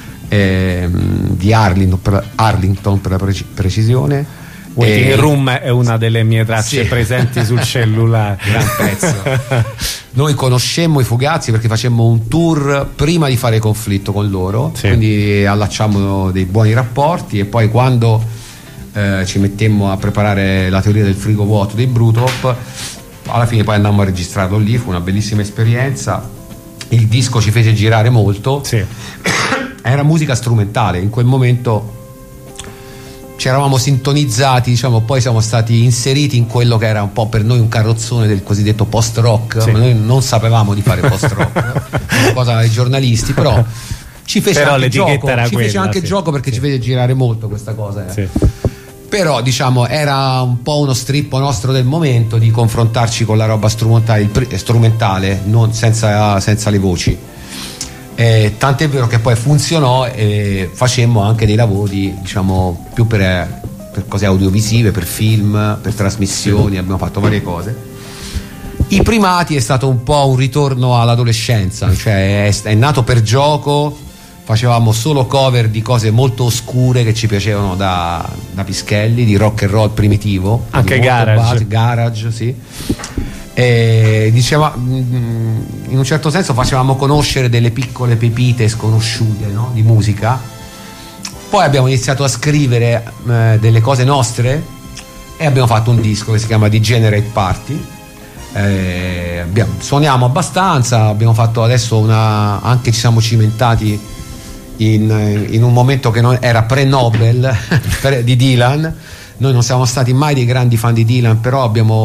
di Arlington per la precisione. Waiting Room è una delle mie tracce presenti sul cellulare. Gran pezzo. Noi conoscemmo i Fugazzi perché facemmo un tour prima di fare conflitto con loro, quindi allacciamo dei buoni rapporti, e poi quando ci mettemmo a preparare la teoria del frigo vuoto dei Brutop, alla fine poi andammo a registrarlo lì, fu una bellissima esperienza. Il disco ci fece girare molto, era musica strumentale, in quel momento ci eravamo sintonizzati, diciamo, poi siamo stati inseriti in quello che era un po' per noi un carrozzone del cosiddetto post rock. Noi non sapevamo di fare post rock, una cosa dei giornalisti, però ci fece anche gioco, perché ci fece girare molto questa cosa. Però diciamo era un po' uno strippo nostro del momento di confrontarci con la roba strumentale, non senza le voci. Tant'è vero che poi funzionò, e facemmo anche dei lavori, diciamo, più per cose audiovisive, per film, per trasmissioni, abbiamo fatto varie cose. I Primati è stato un po' un ritorno all'adolescenza, cioè è nato per gioco, facevamo solo cover di cose molto oscure che ci piacevano da Pischelli, di rock and roll primitivo, anche garage, sì. E diceva, in un certo senso facevamo conoscere delle piccole pepite sconosciute, no? Di musica. Poi abbiamo iniziato a scrivere delle cose nostre e abbiamo fatto un disco che si chiama Degenerate Party. Suoniamo abbastanza, abbiamo fatto adesso anche ci siamo cimentati in un momento che era pre-Nobel di Dylan. Noi non siamo stati mai dei grandi fan di Dylan, però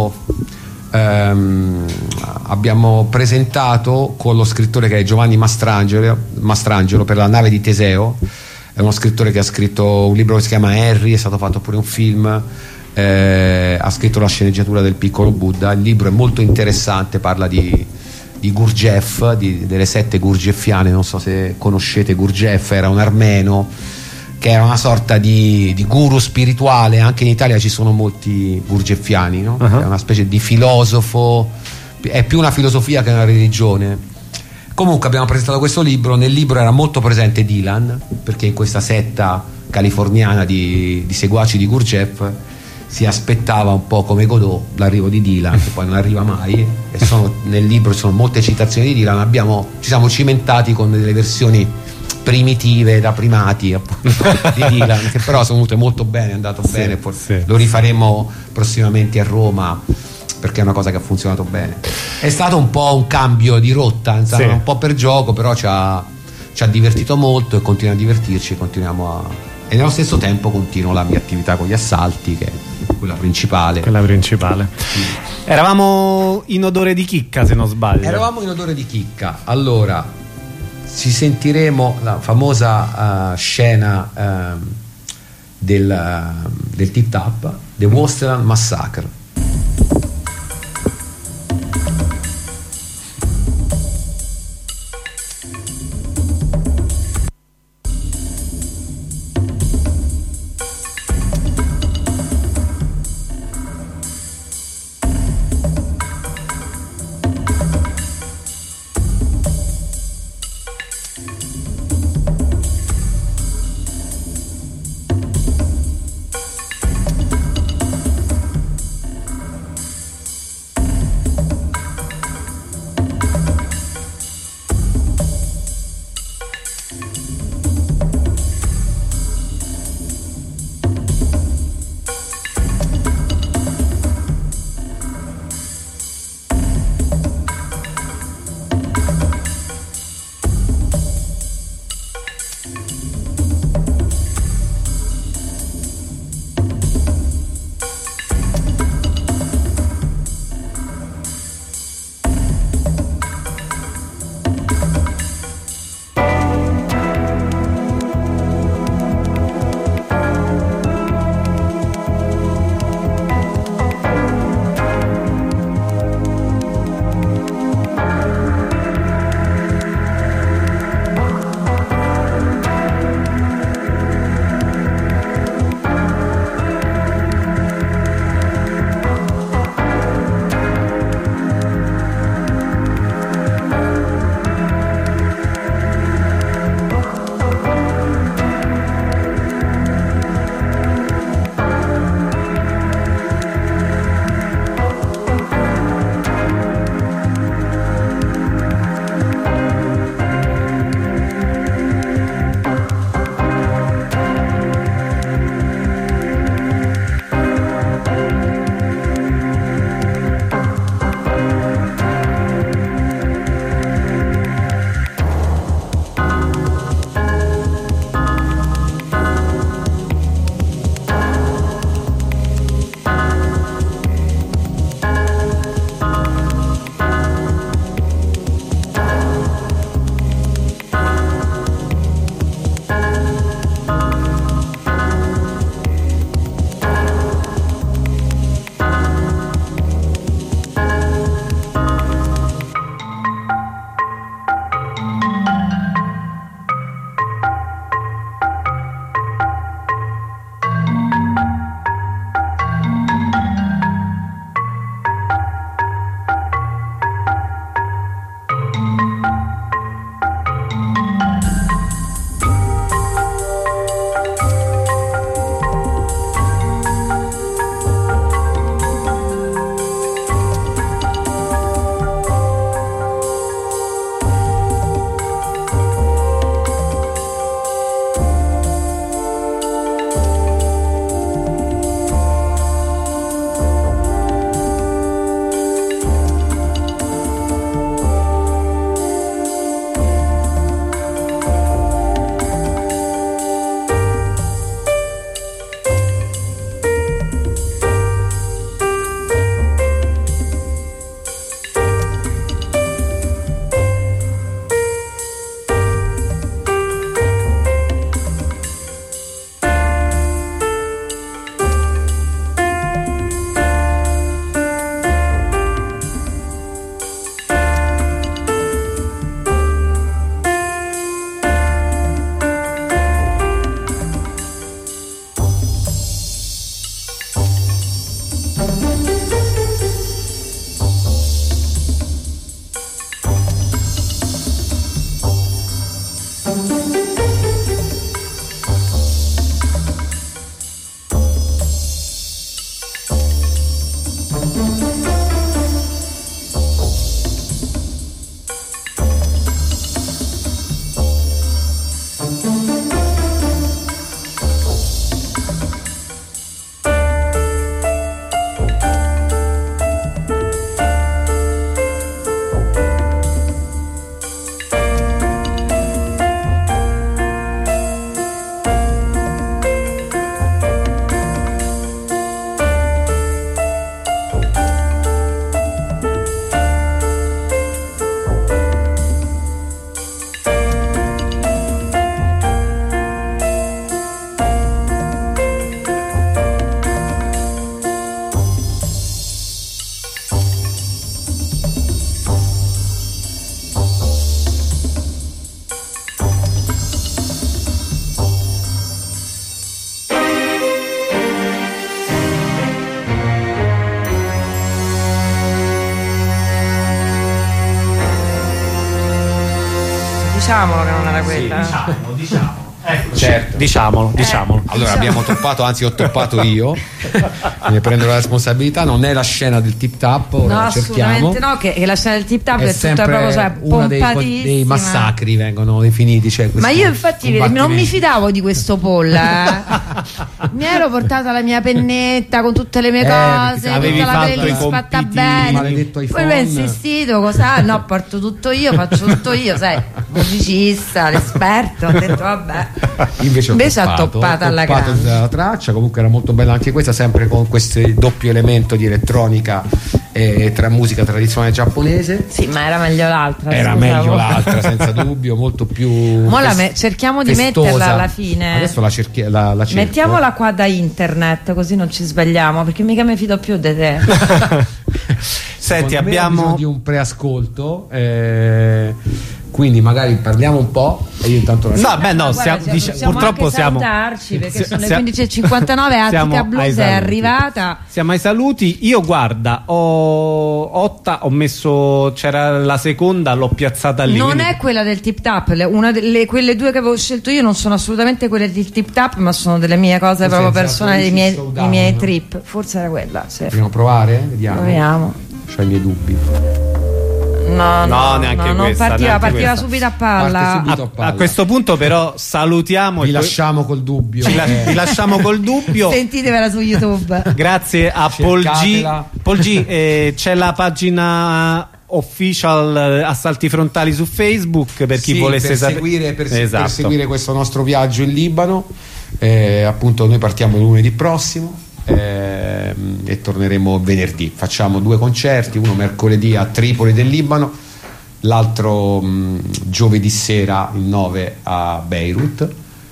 abbiamo presentato con lo scrittore che è Giovanni Mastrangelo per La nave di Teseo. È uno scrittore che ha scritto un libro che si chiama Harry, è stato fatto pure un film, ha scritto la sceneggiatura del Piccolo Buddha. Il libro è molto interessante, parla di Gurdjieff, delle sette gurdjieffiane. Non so se conoscete Gurdjieff, era un armeno che era una sorta di guru spirituale. Anche in Italia ci sono molti gurdjieffiani, no? È una specie di filosofo, è più una filosofia che una religione. Comunque abbiamo presentato questo libro. Nel libro era molto presente Dylan, perché in questa setta californiana di seguaci di Gurdjieff si aspettava un po' come Godot l'arrivo di Dylan, che poi non arriva mai, e nel libro ci sono molte citazioni di Dylan. Ci siamo cimentati con delle versioni primitive da primati, appunto, di Dylan, che però sono venute molto bene, è andato bene. Lo rifaremo prossimamente a Roma, perché è una cosa che ha funzionato bene. È stato un po' un cambio di rotta, un po' per gioco, però ci ha divertito molto e continua a divertirci. E nello stesso tempo continuo la mia attività con gli assalti, che è quella principale. Eravamo in odore di chicca, se non sbaglio. Eravamo in odore di chicca. Allora ci sentiremo la famosa scena del Tip Tap, The Wasteland Massacre. diciamolo che non era quella. Sì, diciamo. Certo. Diciamolo. Allora abbiamo toppato, anzi ho toppato io, ne prendo la responsabilità. Non è la scena del tip tap, ora no, la cerchiamo. assolutamente no, che la scena del tip tap è tutta sempre proprio uno dei massacri vengono definiti, cioè ma io infatti non mi fidavo di questo Paul, mi ero portata la mia pennetta con tutte le mie cose, tutta la playlist fatta bene, poi lui ha insistito, cosa? No, porto tutto io, faccio tutto io, sai, musicista, l'esperto, ho detto vabbè. Invece ha toppato alla grande la traccia. Comunque era molto bella anche questa, sempre con questo doppio elemento di elettronica e tra musica tradizionale giapponese. Sì, ma era meglio l'altra. Era meglio l'altra, senza dubbio, molto più. Cerchiamo di metterla alla fine. Adesso la cerco. Mettiamola qua da internet, così non ci sbagliamo, perché mica mi fido più di te. Senti, abbiamo di un preascolto. Quindi magari parliamo un po' e io intanto purtroppo siamo salutarci perché sono le 15:59. Attica Blues è arrivata, siamo ai saluti. Io guarda ho messo, c'era la seconda, l'ho piazzata lì, non è quella del tip tap, quelle due che avevo scelto io non sono assolutamente quelle del tip tap, ma sono delle mie cose proprio personali, dei miei trip. Forse era quella, sì. Vogliamo provare? Vediamo. Proviamo. C'ho i miei dubbi. No, non partiva subito a palla. A questo punto però salutiamo, vi lasciamo col dubbio. Vi lasciamo col dubbio. Sentitevela su YouTube. Grazie a Paul G. C'è la pagina official Assalti Frontali su Facebook per chi volesse sapere, per seguire questo nostro viaggio in Libano. Appunto noi partiamo lunedì prossimo e torneremo venerdì. Facciamo 2 concerti, uno mercoledì a Tripoli del Libano, l'altro giovedì sera il 9 a Beirut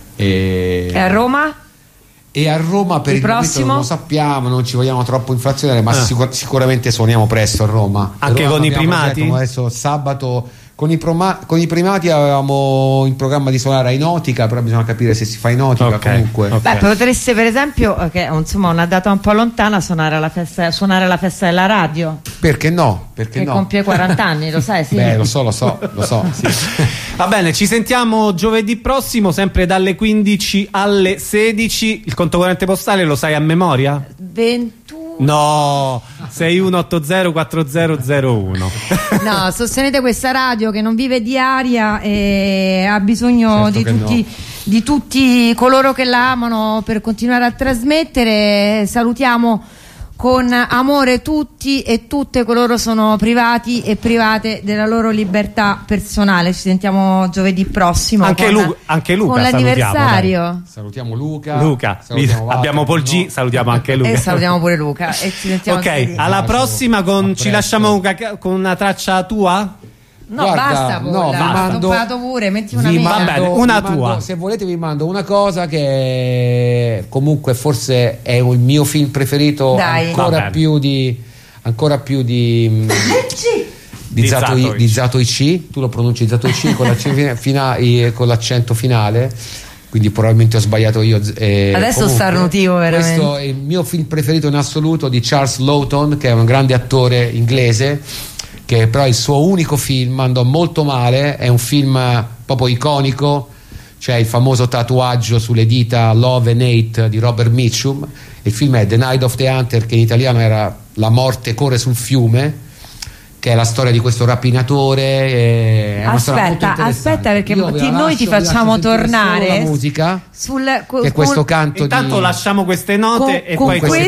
e a Roma? E a Roma per il prossimo non lo sappiamo, non ci vogliamo troppo inflazionare, ma sicuramente suoniamo presto a Roma, anche Roma con i primati. Adesso sabato con i primati avevamo in programma di suonare a Inotica, però bisogna capire se si fa Inotica. Comunque Beh, potreste per esempio, che insomma una data un po' lontana, suonare alla festa della radio. Perché no? Che compie 40 anni, lo sai? Sì. Beh, lo so sì. Va bene, ci sentiamo giovedì prossimo, sempre dalle 15 alle 16. Il conto corrente postale lo sai a memoria? 21. No, 61804001. No, sostenete questa radio che non vive di aria e ha bisogno di tutti coloro che la amano per continuare a trasmettere. Salutiamo con amore tutti e tutte coloro sono privati e private della loro libertà personale. Ci sentiamo giovedì prossimo anche Luca con l'anniversario. Salutiamo Luca, abbiamo Paul G, salutiamo anche Luca e salutiamo pure Luca e ci sentiamo alla prossima ci lasciamo con una traccia tua. No, basta, stoppato pure, metti una tua. Se volete vi mando una cosa che comunque forse è il mio film preferito. Dai. ancora più di Zatoichi. Tu lo pronunci Zatoichi con l'accento finale, quindi probabilmente ho sbagliato io. Adesso starnutivo veramente. Questo è il mio film preferito in assoluto, di Charles Lawton, che è un grande attore inglese, che però il suo unico film andò molto male. È un film proprio iconico, c'è il famoso tatuaggio sulle dita Love and Hate di Robert Mitchum. Il film è The Night of the Hunter, che in italiano era La morte corre sul fiume, che è la storia di questo rapinatore. Aspetta, perché noi ti facciamo tornare la musica che questo canto. Intanto lasciamo queste note e poi con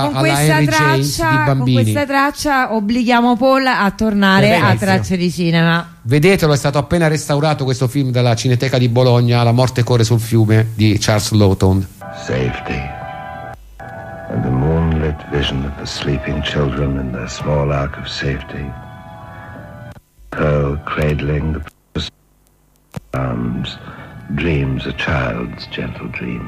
questa traccia obblighiamo Paul a tornare a Tracce di Cinema. Vedetelo, è stato appena restaurato questo film dalla Cineteca di Bologna, La morte corre sul fiume di Charles Lawton. Safety and the moonlit vision of the sleeping children in their small ark of safety. Pearl cradling the precious arms, dreams a child's gentle dream.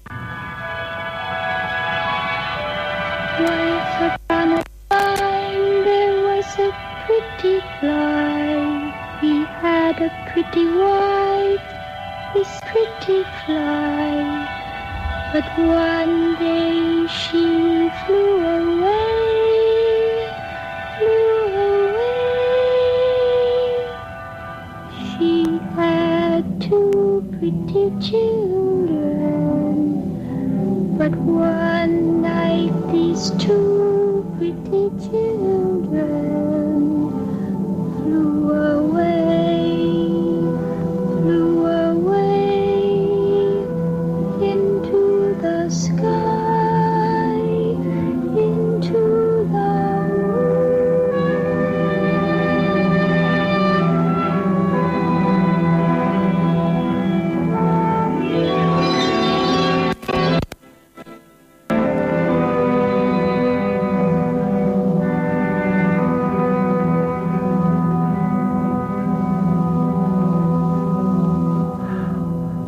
Once upon a time there was a pretty fly. He had a pretty wife, this pretty fly. But one day she flew away, flew away. She had pretty children. But one night these two pretty children